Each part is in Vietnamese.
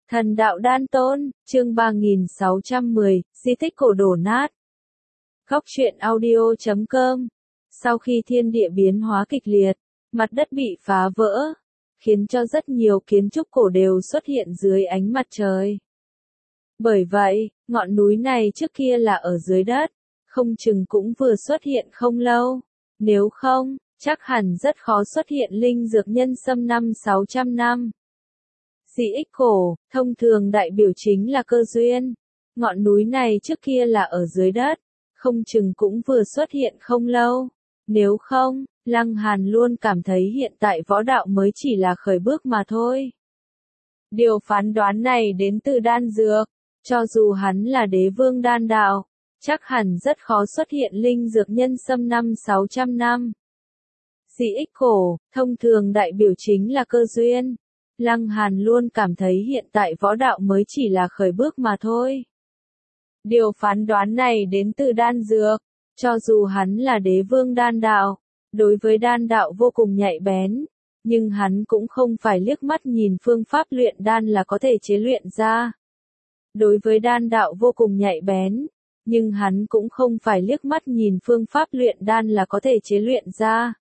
Thần đạo đan tôn, chương 3610, di tích cổ đổ nát. Góc truyện audio.com. Sau khi thiên địa biến hóa kịch liệt, mặt đất bị phá vỡ, khiến cho rất nhiều kiến trúc cổ đều xuất hiện dưới ánh mặt trời. Bởi vậy, ngọn núi này trước kia là ở dưới đất, không chừng cũng vừa xuất hiện không lâu. Nếu không, chắc hẳn rất khó xuất hiện linh dược nhân sâm 500-600 năm. Di ích cổ, thông thường đại biểu chính là cơ duyên. Ngọn núi này trước kia là ở dưới đất, không chừng cũng vừa xuất hiện không lâu. Nếu không, Lăng Hàn luôn cảm thấy hiện tại võ đạo mới chỉ là khởi bước mà thôi. Điều phán đoán này đến từ đan dược. Cho dù hắn là đế vương đan đạo, chắc hẳn rất khó xuất hiện linh dược nhân sâm 500-600 năm. Di ích cổ, thông thường đại biểu chính là cơ duyên. Lăng Hàn luôn cảm thấy hiện tại võ đạo mới chỉ là khởi bước mà thôi. Điều phán đoán này đến từ đan dược. Cho dù hắn là đế vương đan đạo, đối với đan đạo vô cùng nhạy bén, nhưng hắn cũng không phải liếc mắt nhìn phương pháp luyện đan là có thể chế luyện ra. Đối với đan đạo vô cùng nhạy bén, nhưng hắn cũng không phải liếc mắt nhìn phương pháp luyện đan là có thể chế luyện ra.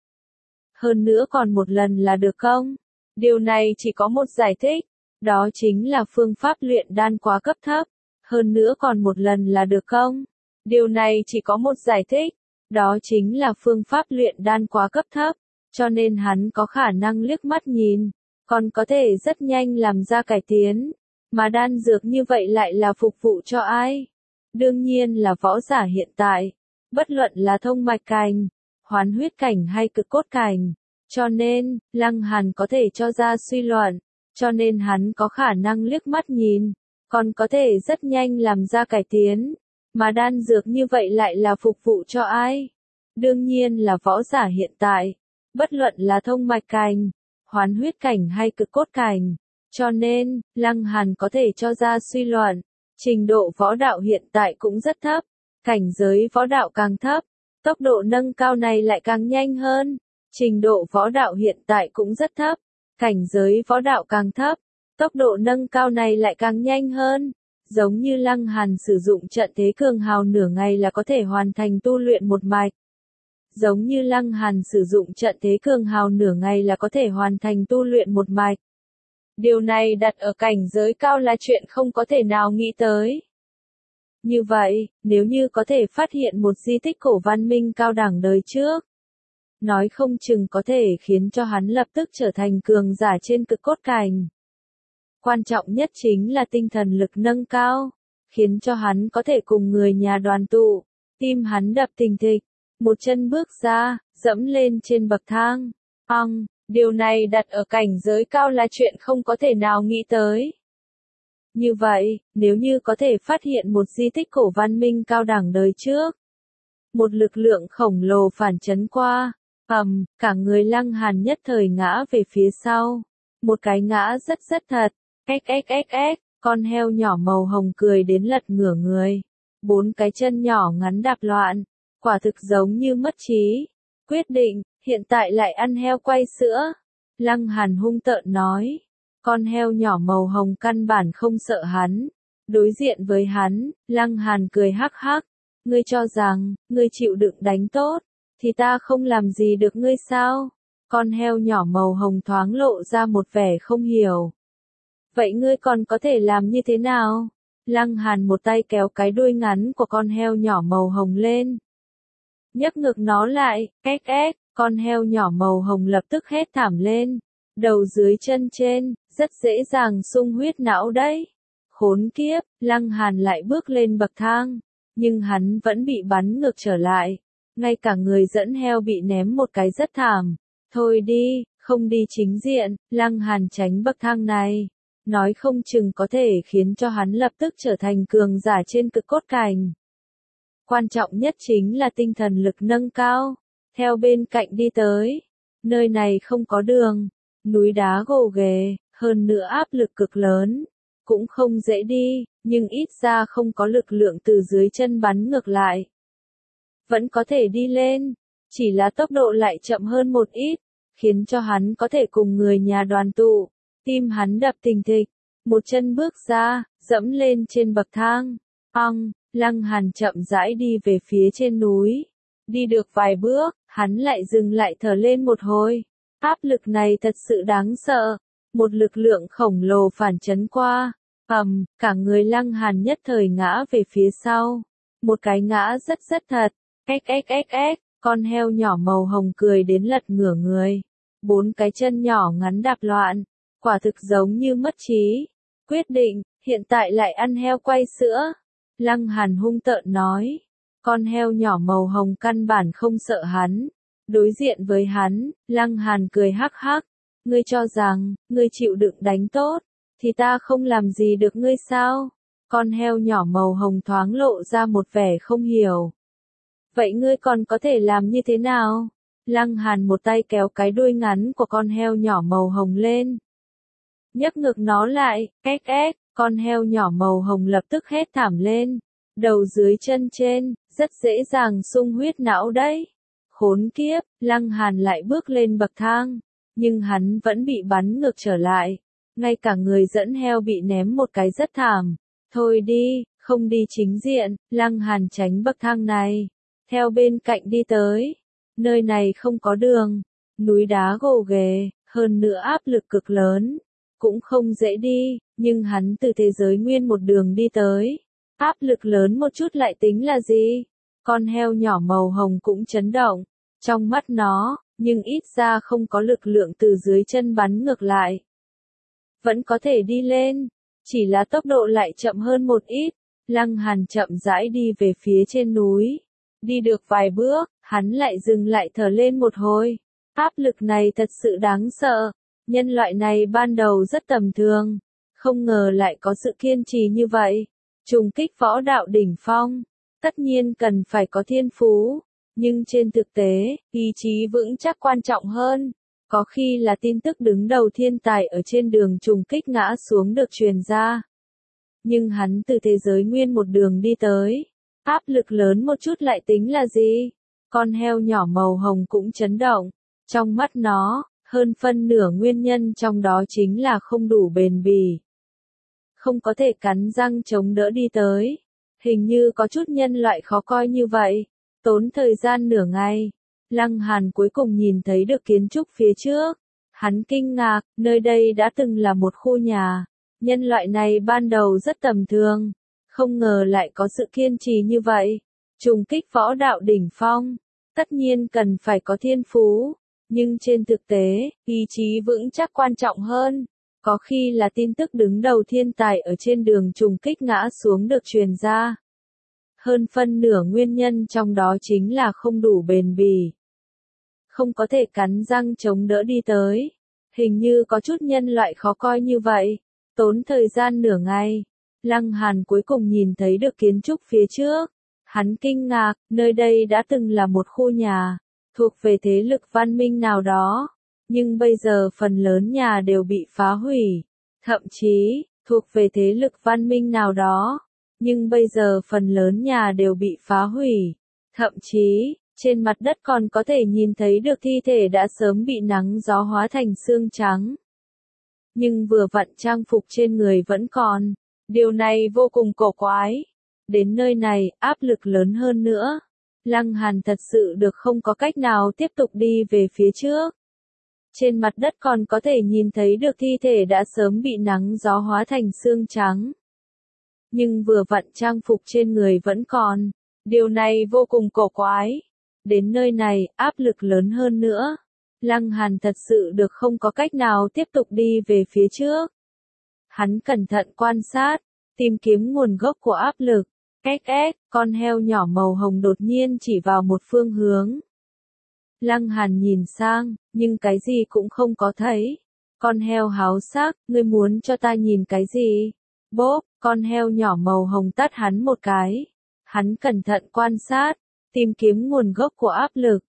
Hơn nữa còn một lần là được không? Điều này chỉ có một giải thích, đó chính là phương pháp luyện đan quá cấp thấp. Hơn nữa còn một lần là được không? Điều này chỉ có một giải thích, đó chính là phương pháp luyện đan quá cấp thấp, cho nên hắn có khả năng liếc mắt nhìn, còn có thể rất nhanh làm ra cải tiến. Mà đan dược như vậy lại là phục vụ cho ai? Đương nhiên là võ giả hiện tại, bất luận là thông mạch cảnh, hoán huyết cảnh hay cực cốt cảnh. Cho nên, Lăng Hàn có thể cho ra suy luận, cho nên hắn có khả năng liếc mắt nhìn, còn có thể rất nhanh làm ra cải tiến. Mà đan dược như vậy lại là phục vụ cho ai? Đương nhiên là võ giả hiện tại, bất luận là thông mạch cảnh, hoán huyết cảnh hay cực cốt cảnh. Cho nên, Lăng Hàn có thể cho ra suy luận, trình độ võ đạo hiện tại cũng rất thấp, cảnh giới võ đạo càng thấp, tốc độ nâng cao này lại càng nhanh hơn. Trình độ võ đạo hiện tại cũng rất thấp, cảnh giới võ đạo càng thấp, tốc độ nâng cao này lại càng nhanh hơn. Giống như Lăng Hàn sử dụng trận thế cường hào nửa ngày là có thể hoàn thành tu luyện một mạch. Giống như Lăng Hàn sử dụng trận thế cường hào nửa ngày là có thể hoàn thành tu luyện một mạch. Điều này đặt ở cảnh giới cao là chuyện không có thể nào nghĩ tới. Như vậy, nếu như có thể phát hiện một di tích cổ văn minh cao đẳng đời trước, nói không chừng có thể khiến cho hắn lập tức trở thành cường giả trên cực cốt cảnh. Quan trọng nhất chính là tinh thần lực nâng cao, khiến cho hắn có thể cùng người nhà đoàn tụ, tim hắn đập thình thịch, một chân bước ra, dẫm lên trên bậc thang. Điều này đặt ở cảnh giới cao là chuyện không có thể nào nghĩ tới. Như vậy, nếu như có thể phát hiện một di tích cổ văn minh cao đẳng đời trước, một lực lượng khổng lồ phản chấn qua, cả người Lăng Hàn nhất thời ngã về phía sau. Một cái ngã rất thật. Con heo nhỏ màu hồng cười đến lật ngửa người. Bốn cái chân nhỏ ngắn đạp loạn. Quả thực giống như mất trí. Quyết định, hiện tại lại ăn heo quay sữa. Lăng Hàn hung tợn nói. Con heo nhỏ màu hồng căn bản không sợ hắn. Đối diện với hắn, Lăng Hàn cười hắc hắc. Ngươi cho rằng, ngươi chịu đựng đánh tốt, thì ta không làm gì được ngươi sao? Con heo nhỏ màu hồng thoáng lộ ra một vẻ không hiểu. Vậy ngươi còn có thể làm như thế nào? Lăng Hàn một tay kéo cái đuôi ngắn của con heo nhỏ màu hồng lên. Nhấc ngực nó lại, con heo nhỏ màu hồng lập tức hét thảm lên. Đầu dưới chân trên, rất dễ dàng sung huyết não đấy. Khốn kiếp, Lăng Hàn lại bước lên bậc thang, nhưng hắn vẫn bị bắn ngược trở lại. Ngay cả người dẫn heo bị ném một cái rất thảm. Thôi đi, không đi chính diện, Lăng Hàn tránh bậc thang này. Nói không chừng có thể khiến cho hắn lập tức trở thành cường giả trên cực cốt cảnh. Quan trọng nhất chính là tinh thần lực nâng cao. Theo bên cạnh đi tới. Nơi này không có đường. Núi đá gồ ghề, hơn nữa áp lực cực lớn. Cũng không dễ đi, nhưng ít ra không có lực lượng từ dưới chân bắn ngược lại. Vẫn có thể đi lên, chỉ là tốc độ lại chậm hơn một ít, khiến cho hắn có thể cùng người nhà đoàn tụ, tim hắn đập thình thịch, một chân bước ra, dẫm lên trên bậc thang. Lăng Hàn chậm rãi đi về phía trên núi. Đi được vài bước, hắn lại dừng lại thở lên một hồi. Áp lực này thật sự đáng sợ. Một lực lượng khổng lồ phản chấn qua. Cả người Lăng Hàn nhất thời ngã về phía sau. Một cái ngã rất thật. Con heo nhỏ màu hồng cười đến lật ngửa người. 4 cái chân nhỏ ngắn đạp loạn. Quả thực giống như mất trí. Quyết định, hiện tại lại ăn heo quay sữa. Lăng Hàn hung tợn nói. Con heo nhỏ màu hồng căn bản không sợ hắn. Đối diện với hắn, Lăng Hàn cười hắc hắc. Ngươi cho rằng, ngươi chịu đựng đánh tốt, thì ta không làm gì được ngươi sao? Con heo nhỏ màu hồng thoáng lộ ra một vẻ không hiểu. Vậy ngươi còn có thể làm như thế nào? Lăng Hàn một tay kéo cái đuôi ngắn của con heo nhỏ màu hồng lên. Nhấc ngực nó lại, con heo nhỏ màu hồng lập tức hét thảm lên. Đầu dưới chân trên, rất dễ dàng sung huyết não đấy. Khốn kiếp, Lăng Hàn lại bước lên bậc thang. Nhưng hắn vẫn bị bắn ngược trở lại. Ngay cả người dẫn heo bị ném một cái rất thảm. Thôi đi, không đi chính diện, Lăng Hàn tránh bậc thang này. Theo bên cạnh đi tới. Nơi này không có đường. Núi đá gồ ghề, hơn nữa áp lực cực lớn. Cũng không dễ đi, nhưng hắn từ thế giới nguyên một đường đi tới. Áp lực lớn một chút lại tính là gì? Con heo nhỏ màu hồng cũng chấn động. Trong mắt nó, nhưng ít ra không có lực lượng từ dưới chân bắn ngược lại. Vẫn có thể đi lên, chỉ là tốc độ lại chậm hơn một ít. Lăng Hàn chậm rãi đi về phía trên núi. Đi được vài bước, hắn lại dừng lại thở lên một hồi. Áp lực này thật sự đáng sợ. Nhân loại này ban đầu rất tầm thường. Không ngờ lại có sự kiên trì như vậy. Trùng kích võ đạo đỉnh phong. Tất nhiên cần phải có thiên phú. Nhưng trên thực tế, ý chí vững chắc quan trọng hơn. Có khi là tin tức đứng đầu thiên tài ở trên đường trùng kích ngã xuống được truyền ra. Nhưng hắn từ thế giới nguyên một đường đi tới. Áp lực lớn một chút lại tính là gì? Con heo nhỏ màu hồng cũng chấn động. Trong mắt nó, hơn phân nửa nguyên nhân trong đó chính là không đủ bền bỉ. Không có thể cắn răng chống đỡ đi tới. Hình như có chút nhân loại khó coi như vậy. Tốn thời gian nửa ngày. Lăng Hàn cuối cùng nhìn thấy được kiến trúc phía trước. Hắn kinh ngạc, nơi đây đã từng là một khu nhà. Nhân loại này ban đầu rất tầm thường. Không ngờ lại có sự kiên trì như vậy. Trùng kích võ đạo đỉnh phong. Tất nhiên cần phải có thiên phú. Nhưng trên thực tế, ý chí vững chắc quan trọng hơn. Có khi là tin tức đứng đầu thiên tài ở trên đường trùng kích ngã xuống được truyền ra. Hơn phân nửa nguyên nhân trong đó chính là không đủ bền bỉ. Không có thể cắn răng chống đỡ đi tới. Hình như có chút nhân loại khó coi như vậy. Tốn thời gian nửa ngày. Lăng Hàn cuối cùng nhìn thấy được kiến trúc phía trước. Hắn kinh ngạc, nơi đây đã từng là một khu nhà. Thuộc về thế lực văn minh nào đó. Nhưng bây giờ phần lớn nhà đều bị phá hủy. Thậm chí, thuộc về thế lực văn minh nào đó. Nhưng bây giờ phần lớn nhà đều bị phá hủy. Thậm chí, trên mặt đất còn có thể nhìn thấy được thi thể đã sớm bị nắng gió hóa thành xương trắng. Nhưng vừa vặn trang phục trên người vẫn còn. Điều này vô cùng cổ quái. Đến nơi này, áp lực lớn hơn nữa. Lăng Hàn thật sự được không có cách nào tiếp tục đi về phía trước. Trên mặt đất còn có thể nhìn thấy được thi thể đã sớm bị nắng gió hóa thành xương trắng. Nhưng vừa vặn trang phục trên người vẫn còn. Điều này vô cùng cổ quái. Đến nơi này, áp lực lớn hơn nữa. Lăng Hàn thật sự được không có cách nào tiếp tục đi về phía trước. Hắn cẩn thận quan sát, tìm kiếm nguồn gốc của áp lực. Con heo nhỏ màu hồng đột nhiên chỉ vào một phương hướng. Lăng Hàn nhìn sang, nhưng cái gì cũng không có thấy. Con heo háo sắc, ngươi muốn cho ta nhìn cái gì? Bốp, con heo nhỏ màu hồng tát hắn một cái. Hắn cẩn thận quan sát, tìm kiếm nguồn gốc của áp lực.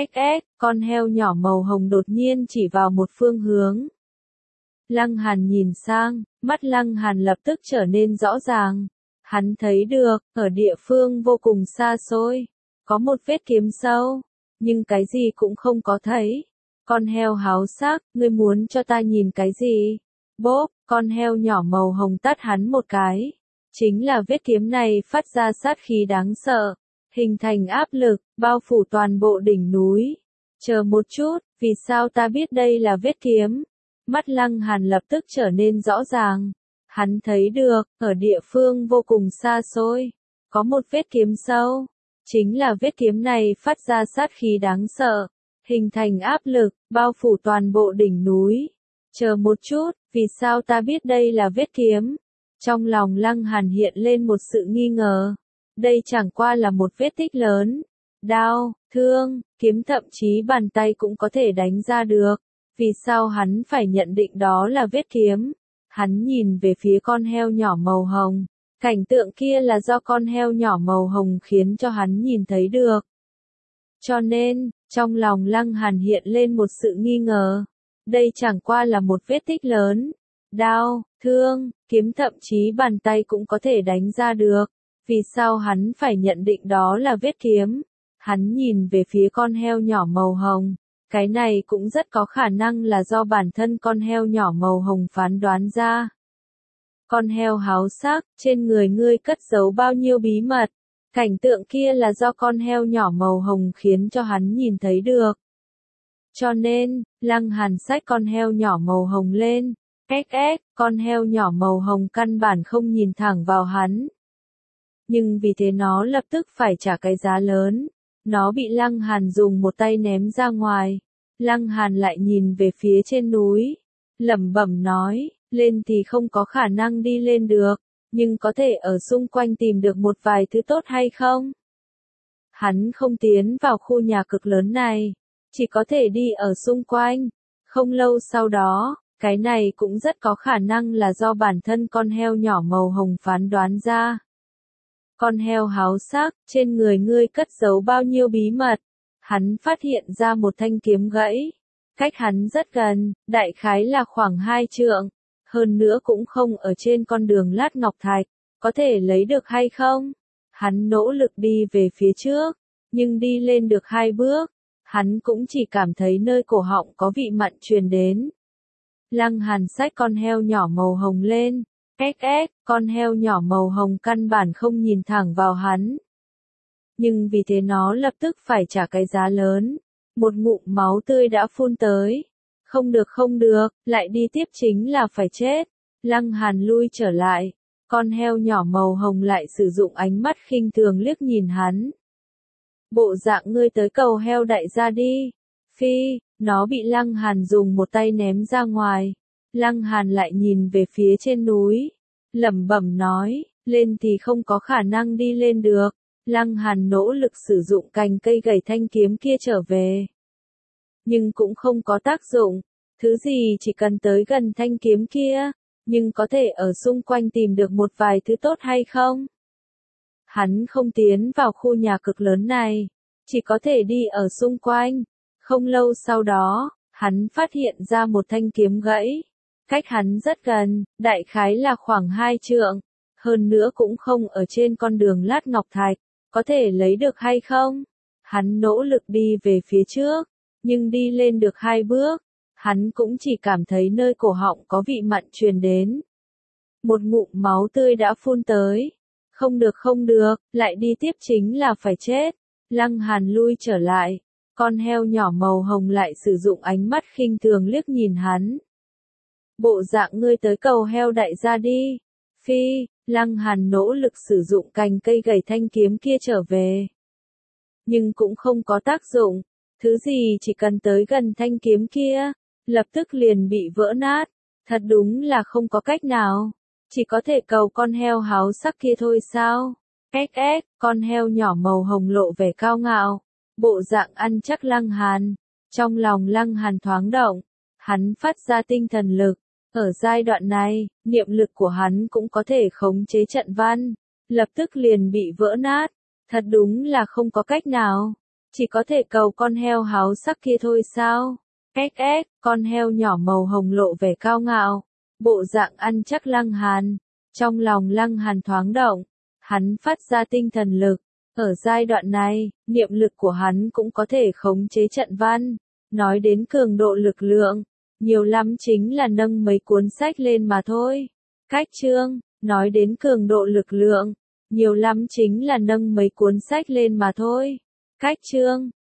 Con heo nhỏ màu hồng đột nhiên chỉ vào một phương hướng. Lăng Hàn nhìn sang, mắt Lăng Hàn lập tức trở nên rõ ràng. Hắn thấy được, ở địa phương vô cùng xa xôi, có một vết kiếm sâu, nhưng cái gì cũng không có thấy. Con heo háo sắc, ngươi muốn cho ta nhìn cái gì? Bốp, con heo nhỏ màu hồng tát hắn một cái. Chính là vết kiếm này phát ra sát khí đáng sợ, hình thành áp lực, bao phủ toàn bộ đỉnh núi. Chờ một chút, vì sao ta biết đây là vết kiếm? Mắt Lăng Hàn lập tức trở nên rõ ràng. Hắn thấy được, ở địa phương vô cùng xa xôi, có một vết kiếm sâu. Chính là vết kiếm này phát ra sát khí đáng sợ, hình thành áp lực, bao phủ toàn bộ đỉnh núi. Chờ một chút, vì sao ta biết đây là vết kiếm? Trong lòng Lăng Hàn hiện lên một sự nghi ngờ. Đây chẳng qua là một vết tích lớn. Đao, thương, kiếm thậm chí bàn tay cũng có thể đánh ra được. Vì sao hắn phải nhận định đó là vết kiếm? Hắn nhìn về phía con heo nhỏ màu hồng. Cảnh tượng kia là do con heo nhỏ màu hồng khiến cho hắn nhìn thấy được. Cho nên, trong lòng Lăng Hàn hiện lên một sự nghi ngờ. Đây chẳng qua là một vết tích lớn. Đao, thương, kiếm thậm chí bàn tay cũng có thể đánh ra được. Vì sao hắn phải nhận định đó là vết kiếm? Hắn nhìn về phía con heo nhỏ màu hồng. Cái này cũng rất có khả năng là do bản thân con heo nhỏ màu hồng phán đoán ra. Con heo háo sắc, trên người ngươi cất giấu bao nhiêu bí mật. Cảnh tượng kia là do con heo nhỏ màu hồng khiến cho hắn nhìn thấy được. Cho nên, Lăng Hàn xách con heo nhỏ màu hồng lên. Con heo nhỏ màu hồng căn bản không nhìn thẳng vào hắn. Nhưng vì thế nó lập tức phải trả cái giá lớn. Nó bị Lăng Hàn dùng một tay ném ra ngoài. Lăng Hàn lại nhìn về phía trên núi. Lẩm bẩm nói, lên thì không có khả năng đi lên được. Nhưng có thể ở xung quanh tìm được một vài thứ tốt hay không? Hắn không tiến vào khu nhà cực lớn này. Chỉ có thể đi ở xung quanh. Không lâu sau đó, cái này cũng rất có khả năng là do bản thân con heo nhỏ màu hồng phán đoán ra. Con heo háo sắc, trên người ngươi cất giấu bao nhiêu bí mật. Hắn phát hiện ra một thanh kiếm gãy. Cách hắn rất gần, đại khái là khoảng 2 trượng. Hơn nữa cũng không ở trên con đường lát ngọc thạch. Có thể lấy được hay không? Hắn nỗ lực đi về phía trước. Nhưng đi lên được 2 bước. Hắn cũng chỉ cảm thấy nơi cổ họng có vị mặn truyền đến. Lăng Hàn xách con heo nhỏ màu hồng lên. Con heo nhỏ màu hồng căn bản không nhìn thẳng vào hắn. Nhưng vì thế nó lập tức phải trả cái giá lớn. Một ngụm máu tươi đã phun tới. Không được, lại đi tiếp chính là phải chết. Lăng Hàn lui trở lại. Con heo nhỏ màu hồng lại sử dụng ánh mắt khinh thường liếc nhìn hắn. Bộ dạng ngươi tới cầu heo đại gia đi. Phi, nó bị Lăng Hàn dùng một tay ném ra ngoài. Lăng Hàn lại nhìn về phía trên núi. Lẩm bẩm nói, lên thì không có khả năng đi lên được. Lăng Hàn nỗ lực sử dụng cành cây gẩy thanh kiếm kia trở về. Nhưng cũng không có tác dụng. Thứ gì chỉ cần tới gần thanh kiếm kia, nhưng có thể ở xung quanh tìm được một vài thứ tốt hay không? Hắn không tiến vào khu nhà cực lớn này, chỉ có thể đi ở xung quanh. Không lâu sau đó, hắn phát hiện ra một thanh kiếm gãy. Cách hắn rất gần, đại khái là khoảng 2 trượng. Hơn nữa cũng không ở trên con đường lát ngọc thạch. Có thể lấy được hay không? Hắn nỗ lực đi về phía trước. Nhưng đi lên được 2 bước. Hắn cũng chỉ cảm thấy nơi cổ họng có vị mặn truyền đến. Một ngụm máu tươi đã phun tới. Không được, lại đi tiếp chính là phải chết. Lăng Hàn lui trở lại. Con heo nhỏ màu hồng lại sử dụng ánh mắt khinh thường liếc nhìn hắn. Bộ dạng ngươi tới cầu heo đại gia đi. Phi, Lăng Hàn nỗ lực sử dụng cành cây gẩy thanh kiếm kia trở về. Nhưng cũng không có tác dụng. Thứ gì chỉ cần tới gần thanh kiếm kia, lập tức liền bị vỡ nát. Thật đúng là không có cách nào. Chỉ có thể cầu con heo háo sắc kia thôi sao? Con heo nhỏ màu hồng lộ vẻ cao ngạo. Bộ dạng ăn chắc Lăng Hàn. Trong lòng Lăng Hàn thoáng động. Hắn phát ra tinh thần lực. Ở giai đoạn này, niệm lực của hắn cũng có thể khống chế trận văn. Lập tức liền bị vỡ nát. Thật đúng là không có cách nào. Chỉ có thể cầu con heo háo sắc kia thôi sao? Con heo nhỏ màu hồng lộ vẻ cao ngạo. Bộ dạng ăn chắc Lăng Hàn. Trong lòng Lăng Hàn thoáng động. Hắn phát ra tinh thần lực. Ở giai đoạn này, niệm lực của hắn cũng có thể khống chế trận văn. Nói đến cường độ lực lượng, nhiều lắm chính là nâng mấy cuốn sách lên mà thôi. Cách chương, nói đến cường độ lực lượng, nhiều lắm chính là nâng mấy cuốn sách lên mà thôi. Cách chương,